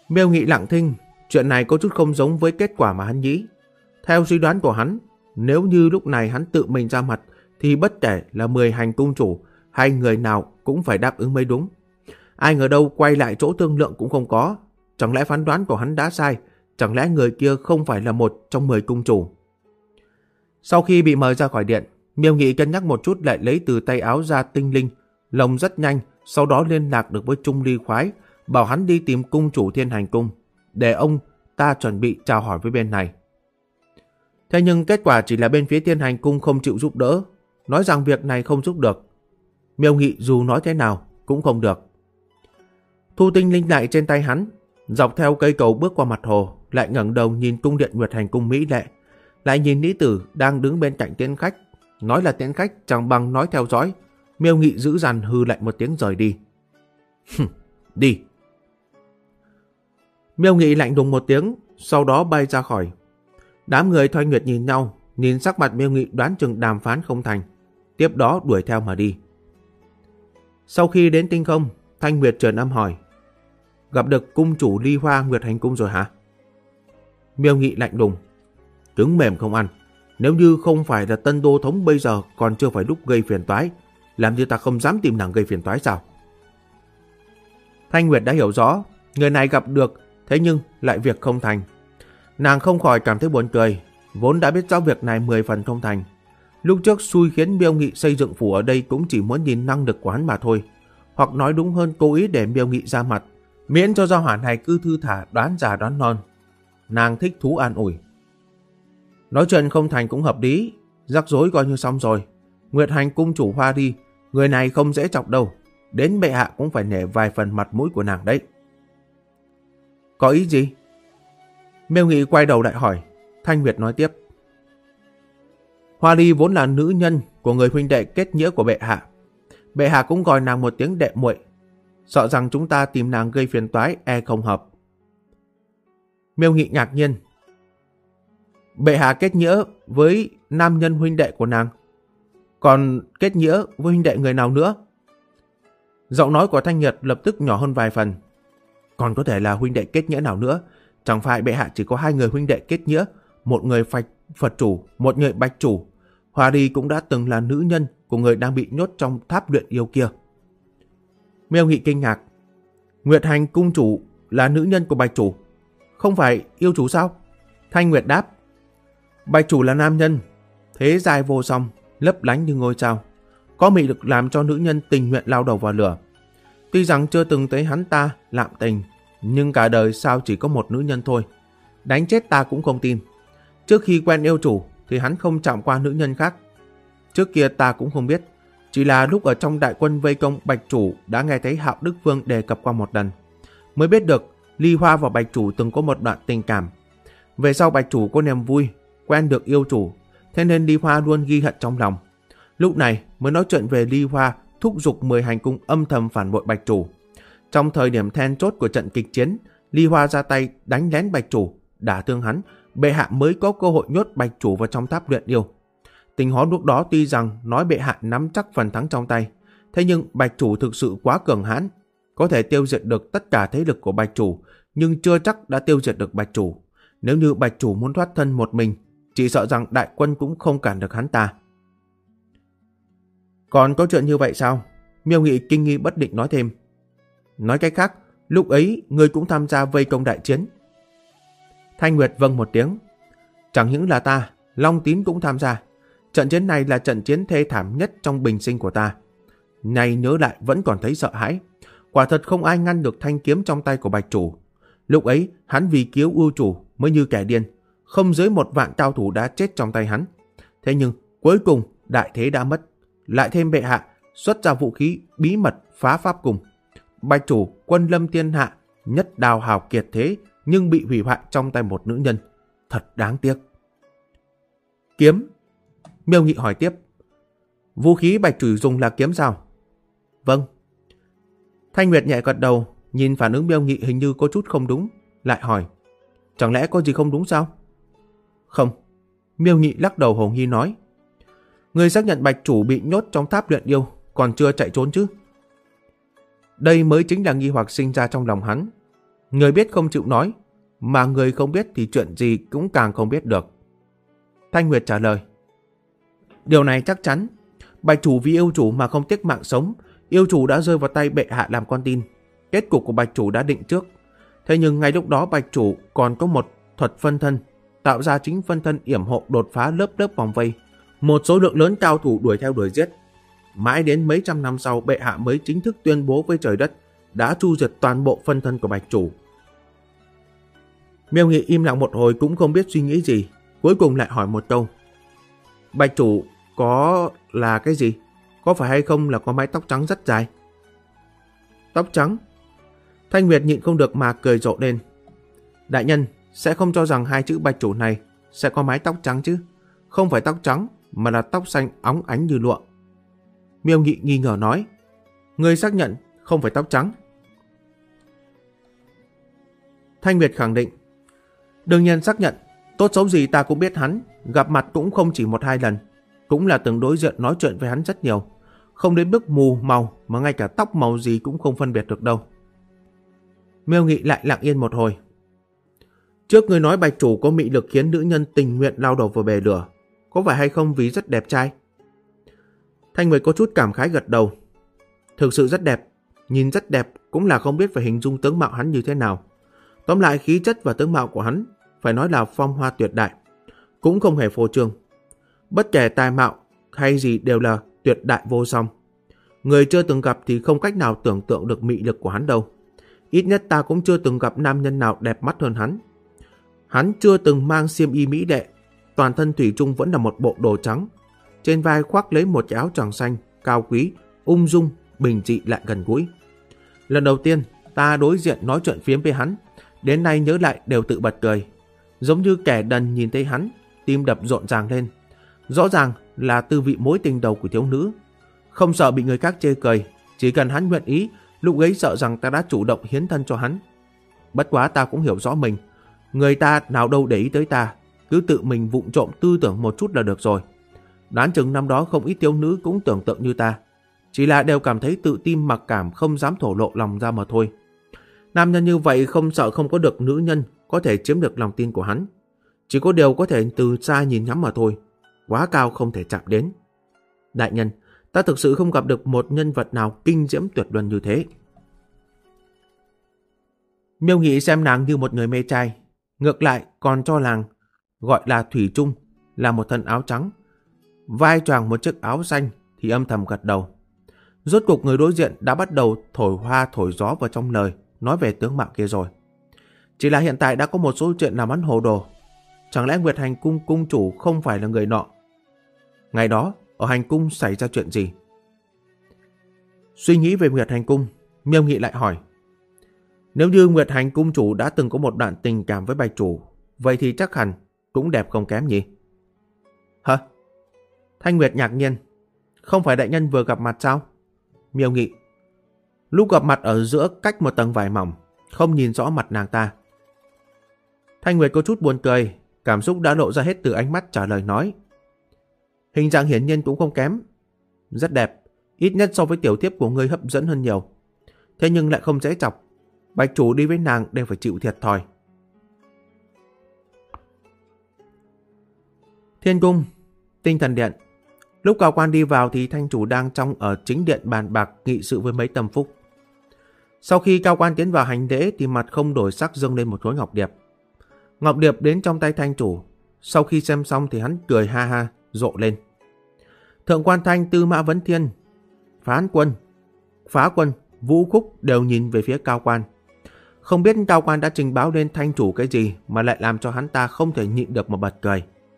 Speaker 1: Miêu Nghị lặng thinh, chuyện này có chút không giống với kết quả mà hắn nghĩ. Theo suy đoán của hắn, nếu như lúc này hắn tự mình ra mặt thì bất kể là 10 hành cung chủ hay người nào cũng phải đáp ứng mới đúng. Ai ngờ đâu quay lại chỗ thương lượng cũng không có. Chẳng lẽ phán đoán của hắn đã sai? Chẳng lẽ người kia không phải là một trong 10 cung chủ? Sau khi bị mời ra khỏi điện, Miêu Nghị cân nhắc một chút lại lấy từ tay áo ra tinh linh, lồng rất nhanh, sau đó liên lạc được với Trung Ly Khoái, bảo hắn đi tìm cung chủ Thiên Hành Cung, để ông ta chuẩn bị chào hỏi với bên này. Thế nhưng kết quả chỉ là bên phía Thiên Hành Cung không chịu giúp đỡ, nói rằng việc này không giúp được. Miêu Nghị dù nói thế nào cũng không được. Thu tinh linh lại trên tay hắn, dọc theo cây cầu bước qua mặt hồ, lại ngẩng đầu nhìn cung điện Nguyệt Hành Cung mỹ lệ, lại nhìn Lý Tử đang đứng bên cạnh tiễn khách, nói là tiễn khách chẳng bằng nói theo dõi. Miêu Nghị dữ dằn hừ lạnh một tiếng rời đi. Đi. Miêu Nghị lạnh đùng một tiếng, sau đó bay ra khỏi. Đám người Thoái Nguyệt nhìn nhau, nhìn sắc mặt Miêu Nghị đoán chừng đàm phán không thành, tiếp đó đuổi theo mà đi. Sau khi đến tinh không, Thanh Nguyệt truyền âm hỏi: gặp được cung chủ Ly Hoa Nguyệt Hành Cung rồi hả? Miêu Nghị lạnh đùng: trứng mềm không ăn, nếu như không phải là Tân Đô Thống bây giờ còn chưa phải lúc gây phiền toái, làm như ta không dám tìm nàng gây phiền toái sao? Thanh Nguyệt đã hiểu rõ, người này gặp được, thế nhưng lại việc không thành. Nàng không khỏi cảm thấy buồn cười, vốn đã biết rõ việc này 10 phần không thành. Lúc trước xui khiến Miêu Nghị xây dựng phủ ở đây cũng chỉ muốn nhìn năng lực của hắn mà thôi, hoặc nói đúng hơn cố ý để Miêu Nghị ra mặt, miễn cho gia hỏa này cứ thư thả đoán già đoán non. Nàng thích thú an ủi. Nói chuyện không thành cũng hợp lý, rắc rối coi như xong rồi. Nguyệt Hành cung chủ Hoa đi, người này không dễ chọc đâu, đến bệ hạ cũng phải nể vài phần mặt mũi của nàng đấy. Có ý gì? Miêu Nghị quay đầu lại hỏi. Thanh Nguyệt nói tiếp: Hoa Ly vốn là nữ nhân của người huynh đệ kết nghĩa của bệ hạ. Bệ hạ cũng gọi nàng một tiếng đệ muội, sợ rằng chúng ta tìm nàng gây phiền toái e không hợp. Miêu Nghị ngạc nhiên: bệ hạ kết nghĩa với nam nhân huynh đệ của nàng, còn kết nghĩa với huynh đệ người nào nữa? Giọng nói của Thanh Nguyệt lập tức nhỏ hơn vài phần. Còn có thể là huynh đệ kết nghĩa nào nữa? Chẳng phải bệ hạ chỉ có 2 người huynh đệ kết nghĩa, một người Phật chủ, một người Bạch chủ. Hoa Ly cũng đã từng là nữ nhân của người đang bị nhốt trong tháp luyện yêu kia. Miêu Nghị kinh ngạc: Nguyệt Hành cung chủ là nữ nhân của Bạch chủ, không phải yêu chủ sao? Thanh Nguyệt đáp: Bạch chủ là nam nhân, thế dài vô song, lấp lánh như ngôi sao, có mị lực làm cho nữ nhân tình nguyện lao đầu vào lửa. Tuy rằng chưa từng thấy hắn ta lạm tình, nhưng cả đời sao chỉ có một nữ nhân thôi, đánh chết ta cũng không tin. Trước khi quen yêu chủ thì hắn không chạm qua nữ nhân khác. Trước kia ta cũng không biết, chỉ là lúc ở trong đại quân vây công Bạch chủ đã nghe thấy Hạo Đức Vương đề cập qua một lần, mới biết được Ly Hoa và Bạch chủ từng có một đoạn tình cảm. Về sau Bạch chủ có niềm vui quen được yêu chủ, thế nên Ly Hoa luôn ghi hận trong lòng. Lúc này mới nói chuyện về Ly Hoa thúc giục 10 hành cung âm thầm phản bội Bạch chủ. Trong thời điểm then chốt của trận kịch chiến, Ly Hoa ra tay đánh lén Bạch chủ, đả thương hắn, bệ hạ mới có cơ hội nhốt Bạch chủ vào trong tháp luyện yêu. Tình huống lúc đó tuy rằng nói bệ hạ nắm chắc phần thắng trong tay, thế nhưng Bạch chủ thực sự quá cường hãn, có thể tiêu diệt được tất cả thế lực của Bạch chủ, nhưng chưa chắc đã tiêu diệt được Bạch chủ. Nếu như Bạch chủ muốn thoát thân một mình, chỉ sợ rằng đại quân cũng không cản được hắn ta. Còn có chuyện như vậy sao? Miêu Nghị kinh nghi bất định nói thêm. Nói cách khác, lúc ấy ngươi cũng tham gia vây công đại chiến. Thanh Nguyệt vâng một tiếng. Chẳng những là ta, Long Tín cũng tham gia. Trận chiến này là trận chiến thê thảm nhất trong bình sinh của ta. Này nhớ lại vẫn còn thấy sợ hãi. Quả thật không ai ngăn được thanh kiếm trong tay của Bạch chủ. Lúc ấy hắn vì cứu ưu chủ mới như kẻ điên, không dưới 1 vạn cao thủ đã chết trong tay hắn. Thế nhưng cuối cùng đại thế đã mất, lại thêm bệ hạ xuất ra vũ khí bí mật phá pháp cùng. Bạch chủ quân lâm thiên hạ, nhất đào hào kiệt thế, nhưng bị hủy hoại trong tay một nữ nhân. Thật đáng tiếc. Kiếm? Miêu Nghị hỏi tiếp. Vũ khí Bạch chủ dùng là kiếm sao? Vâng. Thanh Nguyệt nhẹ gật đầu, nhìn phản ứng Miêu Nghị hình như có chút không đúng, lại hỏi. Chẳng lẽ có gì không đúng sao? Không. Miêu Nghị lắc đầu hồ nghi nói. Người xác nhận Bạch chủ bị nhốt trong tháp luyện yêu, còn chưa chạy trốn chứ? Đây mới chính là nghi hoặc sinh ra trong lòng hắn. Người biết không chịu nói, mà người không biết thì chuyện gì cũng càng không biết được. Thanh Nguyệt trả lời. Điều này chắc chắn. Bạch chủ vì yêu chủ mà không tiếc mạng sống. Yêu chủ đã rơi vào tay bệ hạ làm con tin. Kết cục của bạch chủ đã định trước. Thế nhưng ngay lúc đó bạch chủ còn có một thuật phân thân, tạo ra chính phân thân yểm hộ đột phá lớp lớp vòng vây. Một số lượng lớn cao thủ đuổi theo đuổi giết. Mãi đến mấy trăm năm sau, bệ hạ mới chính thức tuyên bố với trời đất đã tru diệt toàn bộ phân thân của bạch chủ. Miêu Nghị im lặng một hồi cũng không biết suy nghĩ gì, cuối cùng lại hỏi một câu. Bạch chủ có là cái gì? Có phải hay không là có mái tóc trắng rất dài? Tóc trắng? Thanh Nguyệt nhịn không được mà cười rộ lên. Đại nhân sẽ không cho rằng hai chữ bạch chủ này sẽ có mái tóc trắng chứ? Không phải tóc trắng mà là tóc xanh óng ánh như lụa. Miêu Nghị nghi ngờ nói. Ngươi xác nhận không phải tóc trắng? Thanh Nguyệt khẳng định. Đương nhiên xác nhận. Tốt xấu gì ta cũng biết hắn. Gặp mặt cũng không chỉ một hai lần. Cũng là từng đối diện nói chuyện với hắn rất nhiều. Không đến mức mù màu mà ngay cả tóc màu gì cũng không phân biệt được đâu. Miêu Nghị lại lặng yên một hồi. Trước ngươi nói bạch chủ có mị lực khiến nữ nhân tình nguyện lao đầu vào bể lửa. Có phải hay không vì rất đẹp trai? Thanh Nguyệt có chút cảm khái gật đầu. Thực sự rất đẹp. Nhìn rất đẹp cũng là không biết phải hình dung tướng mạo hắn như thế nào. Tóm lại khí chất và tướng mạo của hắn phải nói là phong hoa tuyệt đại. Cũng không hề phô trương. Bất kể tài mạo hay gì đều là tuyệt đại vô song. Người chưa từng gặp thì không cách nào tưởng tượng được mị lực của hắn đâu. Ít nhất ta cũng chưa từng gặp nam nhân nào đẹp mắt hơn hắn. Hắn chưa từng mang xiêm y mỹ đệ. Toàn thân thủy chung vẫn là một bộ đồ trắng. Trên vai khoác lấy một cái áo choàng xanh, cao quý, ung dung, bình dị lại gần gũi. Lần đầu tiên ta đối diện nói chuyện phiếm với hắn, đến nay nhớ lại đều tự bật cười. Giống như kẻ đần nhìn thấy hắn, tim đập rộn ràng lên. Rõ ràng là tư vị mối tình đầu của thiếu nữ. Không sợ bị người khác chê cười, chỉ cần hắn nguyện ý, lúc ấy sợ rằng ta đã chủ động hiến thân cho hắn. Bất quá ta cũng hiểu rõ mình, người ta nào đâu để ý tới ta, cứ tự mình vụng trộm tư tưởng một chút là được rồi. Đoán chừng năm đó không ít thiếu nữ cũng tưởng tượng như ta, chỉ là đều cảm thấy tự tin mặc cảm không dám thổ lộ lòng ra mà thôi. Nam nhân như vậy không sợ không có được nữ nhân có thể chiếm được lòng tin của hắn. Chỉ có điều có thể từ xa nhìn ngắm mà thôi, quá cao không thể chạm đến. Đại nhân, ta thực sự không gặp được một nhân vật nào kinh diễm tuyệt luân như thế. Miêu Nghị xem nàng như một người mê trai, ngược lại còn cho nàng gọi là thủy chung, là một thân áo trắng, vai choàng một chiếc áo xanh thì âm thầm gật đầu. Rốt cuộc người đối diện đã bắt đầu thổi hoa thổi gió vào trong lời nói về tướng mạo kia rồi. Chỉ là hiện tại đã có một số chuyện làm hắn hồ đồ. Chẳng lẽ Nguyệt Hành Cung cung chủ không phải là người nọ? Ngày đó ở hành cung xảy ra chuyện gì? Suy nghĩ về Nguyệt Hành Cung, Miêu Nghị lại hỏi. Nếu như Nguyệt Hành Cung chủ đã từng có một đoạn tình cảm với bạch chủ, vậy thì chắc hẳn cũng đẹp không kém nhỉ? Hả? Thanh Nguyệt ngạc nhiên. Không phải đại nhân vừa gặp mặt sao? Miêu Nghị. Lúc gặp mặt ở giữa cách một tầng vải mỏng, không nhìn rõ mặt nàng ta. Thanh Nguyệt có chút buồn cười, cảm xúc đã lộ ra hết từ ánh mắt trả lời nói. Hình dạng hiển nhiên cũng không kém. Rất đẹp, ít nhất so với tiểu thiếp của ngươi hấp dẫn hơn nhiều. Thế nhưng lại không dễ chọc. Bạch chủ đi với nàng đều phải chịu thiệt thòi. Thiên cung, Tinh Thần Điện. Lúc Cao Quan đi vào thì Thanh chủ đang trong ở chính điện bàn bạc nghị sự với mấy tâm phúc. Sau khi Cao Quan tiến vào hành lễ thì mặt không đổi sắc dâng lên một khối ngọc điệp. Ngọc điệp đến trong tay Thanh chủ. Sau khi xem xong thì hắn cười ha ha, rộ lên. Thượng quan Thanh, Tư Mã Vấn Thiên, Phá Quân, Vũ Khúc đều nhìn về phía Cao Quan. Không biết Cao Quan đã trình báo lên Thanh chủ cái gì mà lại làm cho hắn ta không thể nhịn được mà bật cười.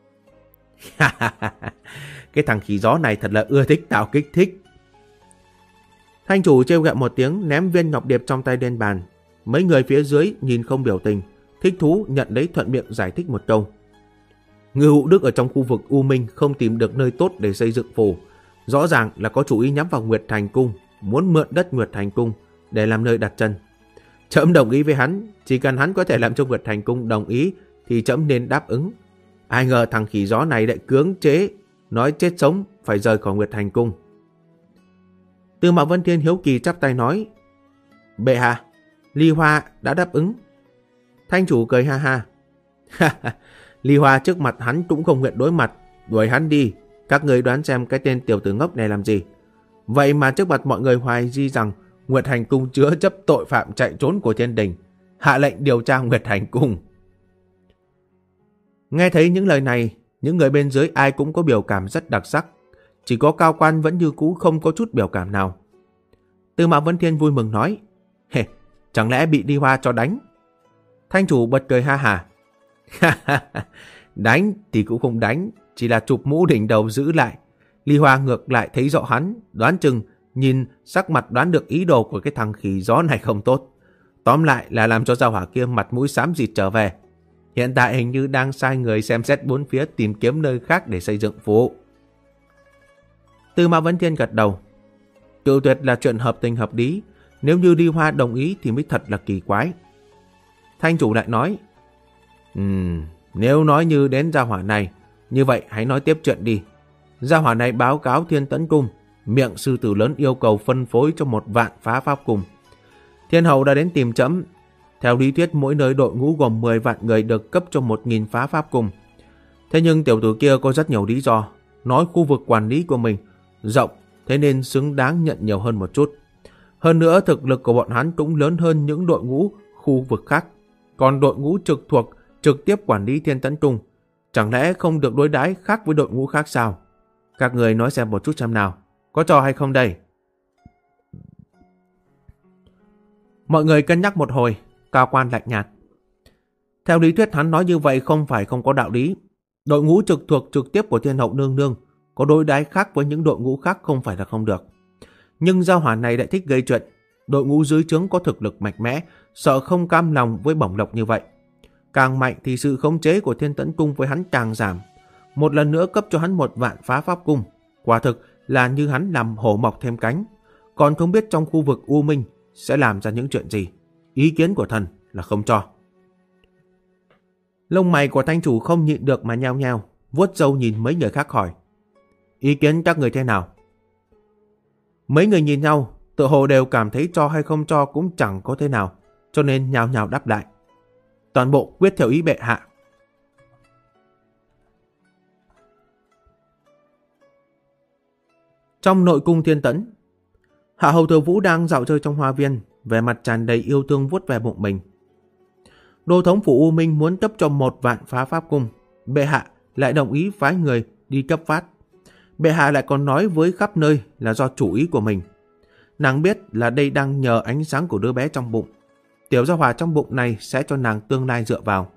Speaker 1: Cái thằng khỉ gió này thật là ưa thích tạo kích thích. Thanh chủ trêu ghẹo một tiếng, ném viên ngọc điệp trong tay lên bàn. Mấy người phía dưới nhìn không biểu tình, thích thú nhận lấy, thuận miệng giải thích một câu. Ngư Hụ Đức ở trong khu vực U Minh không tìm được nơi tốt để xây dựng phủ, rõ ràng là có chủ ý nhắm vào Nguyệt Thành Cung, muốn mượn đất Nguyệt Thành Cung để làm nơi đặt chân. Trẫm đồng ý với hắn, chỉ cần hắn có thể làm cho Nguyệt Thành Cung đồng ý thì trẫm nên đáp ứng. Ai ngờ thằng khỉ gió này lại cưỡng chế, nói chết sống phải rời khỏi Nguyệt Thành Cung. Tư Mã Vân Thiên hiếu kỳ chắp tay nói. Bệ hạ, Ly Hoa đã đáp ứng, Thanh chủ cười ha ha. Ly Hoa trước mặt hắn cũng không nguyện đối mặt, đuổi hắn đi. Các người đoán xem cái tên tiểu tử ngốc này làm gì. Vậy mà trước mặt mọi người hoài nghi rằng Nguyệt Hành Cung chứa chấp tội phạm chạy trốn của thiên đình, hạ lệnh điều tra Nguyệt Hành Cung. Nghe thấy những lời này, những người bên dưới ai cũng có biểu cảm rất đặc sắc. Chỉ có Cao Quan vẫn như cũ không có chút biểu cảm nào. Tư Mã Vân Thiên vui mừng nói, chẳng lẽ bị Ly Hoa cho đánh? Thanh chủ bật cười ha hả. Đánh thì cũng không đánh, chỉ là chụp mũ đỉnh đầu giữ lại. Ly Hoa ngược lại thấy rõ hắn, đoán chừng nhìn sắc mặt đoán được ý đồ của cái thằng khỉ gió này không tốt. Tóm lại là làm cho gia hỏa kia mặt mũi xám xịt trở về. Hiện tại hình như đang sai người xem xét bốn phía tìm kiếm nơi khác để xây dựng phủ. Tư Mã Vân Thiên gật đầu. Cự tuyệt là chuyện hợp tình hợp lý, nếu như Ly Hoa đồng ý thì mới thật là kỳ quái. Thanh chủ lại nói, nếu nói như đến gia hỏa này, như vậy hãy nói tiếp chuyện đi. Gia hỏa này báo cáo Thiên Tẫn Cung, miệng sư tử lớn yêu cầu phân phối cho 1 vạn phá pháp cung. Thiên hậu đã đến tìm trẫm. Theo lý thuyết mỗi nơi đội ngũ gồm 10 vạn người được cấp cho 1.000 phá pháp cung. Thế nhưng tiểu tử kia có rất nhiều lý do, nói khu vực quản lý của mình rộng, thế nên xứng đáng nhận nhiều hơn một chút. Hơn nữa thực lực của bọn hắn cũng lớn hơn những đội ngũ khu vực khác. Còn đội ngũ trực thuộc trực tiếp quản lý Thiên Tẫn Cung, chẳng lẽ không được đối đãi khác với đội ngũ khác sao? Các người nói xem một chút xem nào, có cho hay không đây? Mọi người cân nhắc một hồi, Cao Quan lạnh nhạt. Theo lý thuyết hắn nói như vậy không phải không có đạo lý. Đội ngũ trực thuộc trực tiếp của Thiên Hậu Nương Nương có đối đãi khác với những đội ngũ khác không phải là không được. Nhưng gia hỏa này lại thích gây chuyện. Đội ngũ dưới trướng có thực lực mạnh mẽ, sợ không cam lòng với bổng lộc như vậy. Càng mạnh thì sự khống chế của Thiên Tẫn Cung với hắn càng giảm. Một lần nữa cấp cho hắn 1 vạn phá pháp cung, quả thực là như hắn làm hổ mọc thêm cánh. Còn không biết trong khu vực U Minh sẽ làm ra những chuyện gì. Ý kiến của thần là không cho. Lông mày của thanh chủ không nhịn được mà nheo nheo, vuốt râu nhìn mấy người khác hỏi, ý kiến các người thế nào? Mấy người nhìn nhau, tự hồ đều cảm thấy cho hay không cho cũng chẳng có thế nào, cho nên nhao nhao đáp lại, toàn bộ quyết theo ý bệ hạ. Trong nội cung Thiên Tẫn, Hạ Hầu Thừa Vũ đang dạo chơi trong hoa viên, vẻ mặt tràn đầy yêu thương vuốt về bụng mình. Đô thống phủ U Minh muốn cấp cho 1 vạn phá pháp cung, bệ hạ lại đồng ý phái người đi cấp phát. Bệ hạ lại còn nói với khắp nơi là do chủ ý của mình. Nàng biết là đây đang nhờ ánh sáng của đứa bé trong bụng. Tiểu gia hỏa trong bụng này sẽ cho nàng tương lai dựa vào.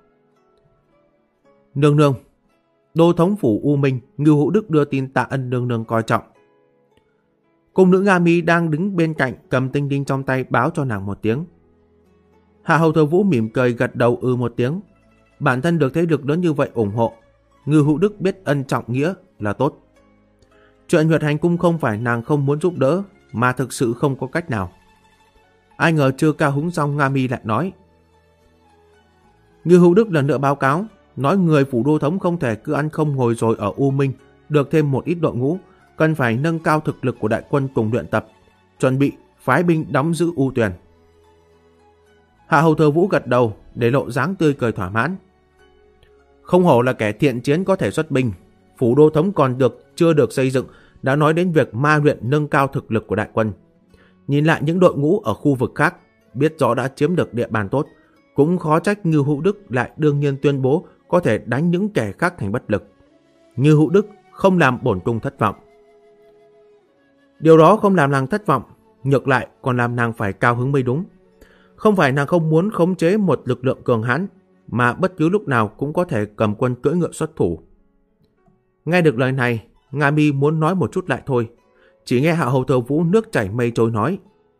Speaker 1: Nương nương, đô thống phủ U Minh Ngưu Hữu Đức đưa tin tạ ân nương nương coi trọng. Cung nữ Nga Mi đang đứng bên cạnh cầm tinh đinh trong tay báo cho nàng một tiếng. Hạ Hầu Thừa Vũ mỉm cười gật đầu một tiếng. Bản thân được thế lực lớn như vậy ủng hộ, Ngưu Hữu Đức biết ân trọng nghĩa là tốt. Chuyện Nguyệt Hành Cung không phải nàng không muốn giúp đỡ, mà thực sự không có cách nào. Ai ngờ chưa cao hứng xong, Nga Mi lại nói. Ngưu Hữu Đức lần nữa báo cáo, nói người phủ đô thống không thể cứ ăn không ngồi rồi ở U Minh, được thêm một ít đội ngũ, cần phải nâng cao thực lực của đại quân cùng luyện tập, chuẩn bị phái binh đóng giữ U Tuyền. Hạ Hầu Thừa Vũ gật đầu để lộ dáng tươi cười thỏa mãn. Không hổ là kẻ thiện chiến có thể xuất binh, phủ đô thống còn chưa được xây dựng đã nói đến việc ma luyện nâng cao thực lực của đại quân. Nhìn lại những đội ngũ ở khu vực khác, biết rõ đã chiếm được địa bàn tốt, cũng khó trách Ngưu Hữu Đức lại đương nhiên tuyên bố có thể đánh những kẻ khác thành bất lực. Ngưu Hữu Đức không làm bổn cung thất vọng. Điều đó không làm nàng thất vọng, ngược lại còn làm nàng phải cao hứng mới đúng. Không phải nàng không muốn khống chế một lực lượng cường hãn, mà bất cứ lúc nào cũng có thể cầm quân cưỡi ngựa xuất thủ. Nghe được lời này, Nga Mi muốn nói một chút lại thôi, chỉ nghe Hạ Hầu Thừa Vũ nước chảy mây trôi nói.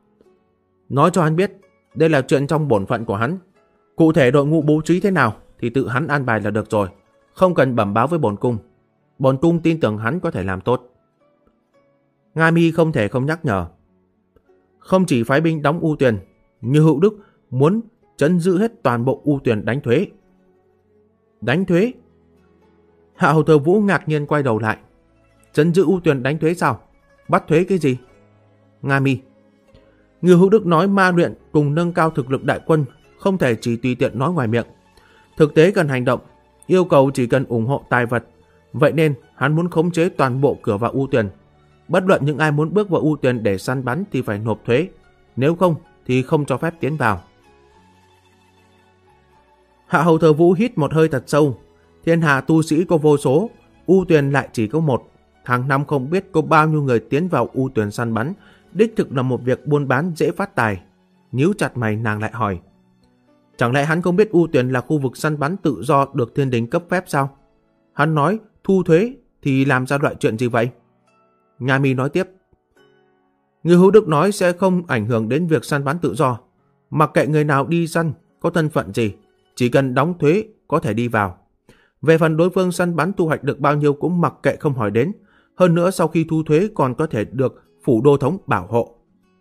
Speaker 1: Nói cho hắn biết, đây là chuyện trong bổn phận của hắn. Cụ thể đội ngũ bố trí thế nào thì tự hắn an bài là được rồi, không cần bẩm báo với bổn cung. Bổn cung tin tưởng hắn có thể làm tốt. Nga Mi không thể không nhắc nhở. Không chỉ phái binh đóng U Tuyền, Như Hữu Đức muốn trấn giữ hết toàn bộ U Tuyền đánh thuế. Đánh thuế? Hạ Hầu Thừa Vũ ngạc nhiên quay đầu lại. Trấn giữ U Tuyền đánh thuế sao? Bắt thuế cái gì? Nga Mi, Như Hữu Đức nói ma luyện cùng nâng cao thực lực đại quân không thể chỉ tùy tiện nói ngoài miệng. Thực tế cần hành động, yêu cầu chỉ cần ủng hộ tài vật. Vậy nên hắn muốn khống chế toàn bộ cửa vào U Tuyền. Bất luận những ai muốn bước vào U Tuyền để săn bắn thì phải nộp thuế, nếu không thì không cho phép tiến vào. Hạ Hầu Thừa Vũ hít một hơi thật sâu. Thiên hạ tu sĩ có vô số, U Tuyền lại chỉ có một. Hàng năm không biết có bao nhiêu người tiến vào U Tuyền săn bắn, đích thực là một việc buôn bán dễ phát tài. Nhíu chặt mày, nàng lại hỏi, chẳng lẽ hắn không biết U Tuyền là khu vực săn bắn tự do được thiên đình cấp phép sao? Hắn nói thu thuế thì làm ra loại chuyện gì vậy? Nga Mi nói tiếp, Ngư Hữu Đức nói sẽ không ảnh hưởng đến việc săn bắn tự do. Mặc kệ người nào đi săn, có thân phận gì, chỉ cần đóng thuế có thể đi vào. Về phần đối phương săn bắn thu hoạch được bao nhiêu cũng mặc kệ không hỏi đến. Hơn nữa sau khi thu thuế còn có thể được phủ đô thống bảo hộ.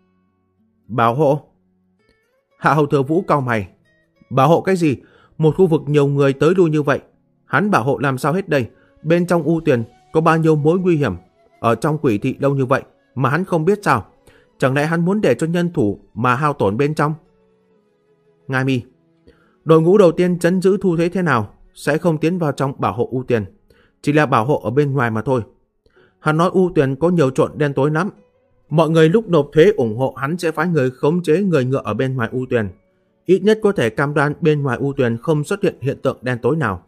Speaker 1: Bảo hộ? Hạ Hầu Thừa Vũ cau mày. Bảo hộ cái gì? Một khu vực nhiều người tới lui như vậy, hắn bảo hộ làm sao hết đây? Bên trong U Tuyền có bao nhiêu mối nguy hiểm, ở trong quỷ thị lâu như vậy mà hắn không biết sao? Chẳng lẽ hắn muốn để cho nhân thủ mà hao tổn bên trong? Nga Mi, đội ngũ đầu tiên trấn giữ thu thuế thế nào sẽ không tiến vào trong bảo hộ U Tuyền, chỉ là bảo hộ ở bên ngoài mà thôi. Hắn nói U Tuyền có nhiều trộn đen tối lắm. Mọi người lúc nộp thuế ủng hộ hắn sẽ phái người khống chế người ngựa ở bên ngoài U Tuyền. Ít nhất có thể cam đoan bên ngoài U Tuyền không xuất hiện hiện tượng đen tối nào.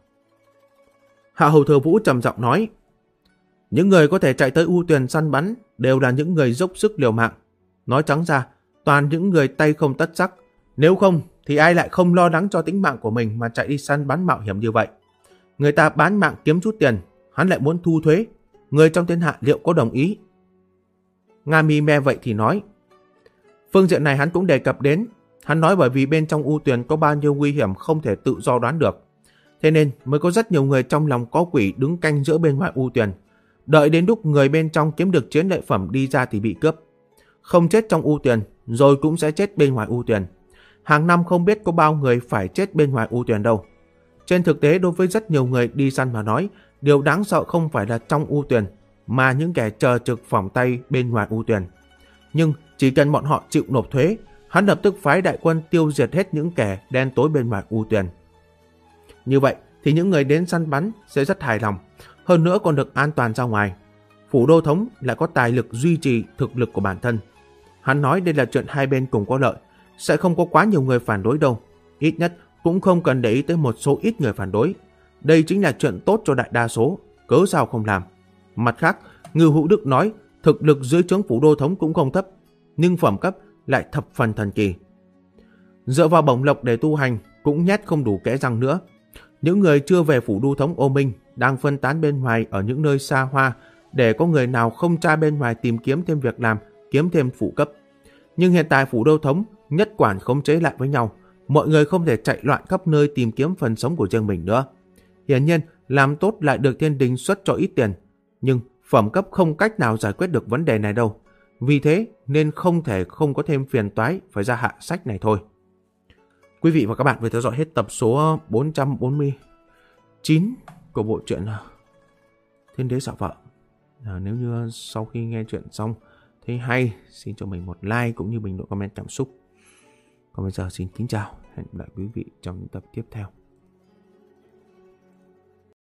Speaker 1: Hạ Hầu Thừa Vũ trầm giọng nói, những người có thể chạy tới U Tuyền săn bắn đều là những người dốc sức liều mạng. Nói trắng ra, toàn những người tay không tất sắc. Nếu không thì ai lại không lo lắng cho tính mạng của mình mà chạy đi săn bắn mạo hiểm như vậy. Người ta bán mạng kiếm chút tiền, hắn lại muốn thu thuế. Người trong thiên hạ liệu có đồng ý? Nga Mi nghe vậy thì nói, phương diện này hắn cũng đề cập đến. Hắn nói bởi vì bên trong U Tuyền có bao nhiêu nguy hiểm không thể tự do đoán được. Thế nên mới có rất nhiều người trong lòng có quỷ đứng canh giữa bên ngoài U Tuyền. Đợi đến lúc người bên trong kiếm được chiến lợi phẩm đi ra thì bị cướp. Không chết trong U Tuyền rồi cũng sẽ chết bên ngoài U Tuyền. Hàng năm không biết có bao người phải chết bên ngoài U Tuyền đâu. Trên thực tế đối với rất nhiều người đi săn mà nói, điều đáng sợ không phải là trong U Tuyền mà những kẻ chờ trực phỏng tay bên ngoài U Tuyền. Nhưng chỉ cần bọn họ chịu nộp thuế, hắn lập tức phái đại quân tiêu diệt hết những kẻ đen tối bên ngoài U Tuyền. Như vậy thì những người đến săn bắn sẽ rất hài lòng, hơn nữa còn được an toàn ra ngoài. Phủ đô thống lại có tài lực duy trì thực lực của bản thân. Hắn nói đây là chuyện hai bên cùng có lợi, sẽ không có quá nhiều người phản đối đâu. Ít nhất cũng không cần để ý tới một số ít người phản đối. Đây chính là chuyện tốt cho đại đa số, cớ sao không làm. Mặt khác, Ngư Hữu Đức nói thực lực dưới trướng phủ đô thống cũng không thấp, nhưng phẩm cấp lại thập phần thần kỳ. Dựa vào bổng lộc để tu hành cũng nhét không đủ kẽ răng nữa. Những người chưa về phủ đô thống Ô Minh đang phân tán bên ngoài ở những nơi xa hoa, để có người nào không tra bên ngoài tìm kiếm thêm việc làm, kiếm thêm phụ cấp. Nhưng hiện tại phủ đô thống nhất quản khống chế lại với nhau, mọi người không thể chạy loạn khắp nơi tìm kiếm phần sống của riêng mình nữa. Hiển nhiên làm tốt lại được thiên đình xuất cho ít tiền, nhưng phẩm cấp không cách nào giải quyết được vấn đề này đâu. Vì thế nên không thể không có thêm phiền toái phải ra hạ sách này thôi. Quý vị và các bạn vừa theo dõi hết tập số 449 của bộ truyện Thiên Đế Xạ Vợ. Nếu như sau khi nghe chuyện xong thấy hay, xin cho mình một like cũng như bình luận comment cảm xúc. Còn bây giờ xin kính chào, hẹn gặp lại quý vị trong những tập tiếp theo.